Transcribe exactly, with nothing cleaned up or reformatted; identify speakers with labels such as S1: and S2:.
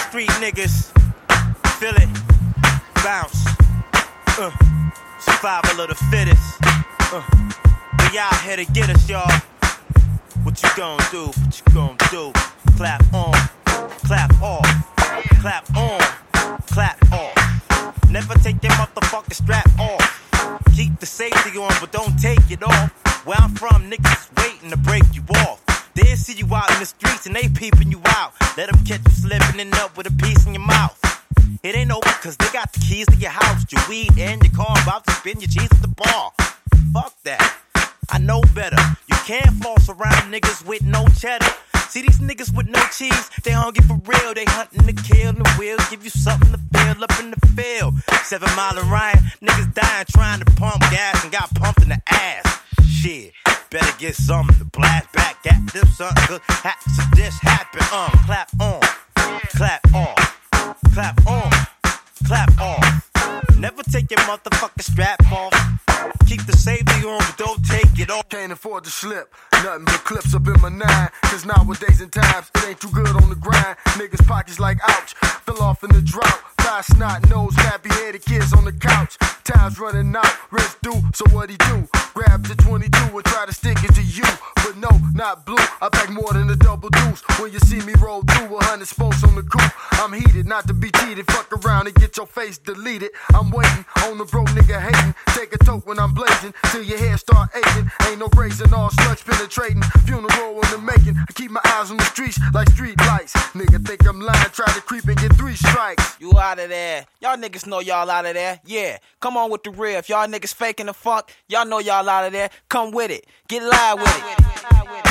S1: street niggas. Feel it, bounce. Uh, survival of the fittest. Uh, we out here to get us, y'all. What you gon' do? What you gon' do? Clap on, clap off, clap on, clap off. Never take your motherfucking strap off. Keep the safety on, but don't take it off. Where I'm from, niggas waiting to break you off. They see you out in the streets and they peeping you out. Let them catch you slipping and up with a piece in your mouth. It ain't over cause they got the keys to your house, your weed and your car. About to spin your cheese at the bar. Fuck that, I know better. You can't floss around niggas with no cheddar. See these niggas with no cheese, they hungry for real. They hunting to kill the wheel, give you something to feel up in the field. Seven Mile and Ryan, niggas dying trying to pump gas and got pumped in the ass. Shit, better get something to blast back at them, son. Cause hats of this happen. Um, clap on, clap off, clap on, clap off. Never take your motherfucking strap off. Keep the safety on, but don't take it off.
S2: Can't afford to slip, nothing but clips up in my nine. Cause nowadays in times, it ain't too good on the grind. Niggas pockets like ouch, fell off in the drought. Fly snot nose, nappy headed kids on the couch. Time's running out, wrist due, so what he do? Grab the twenty-two and try to stick it to you. But no, not blue, I pack more than a double deuce. When you see me roll through a hundred spokes on the coupe, I'm heated, not to be cheated. Fuck around and get your face deleted. I'm waiting on the broke nigga hating. Take a toke when I'm blazing, till your hair start aching. Ain't no grazing, all slugs penetrating. Funeral in the making, I keep my eyes on the streets like street lights. Nigga think I'm lying, try to creep and get three strikes.
S3: You out of there. Y'all niggas know y'all out of there. Yeah, come on with the real. If y'all niggas faking the funk, y'all know y'all out of there. Come with it. Get live with it.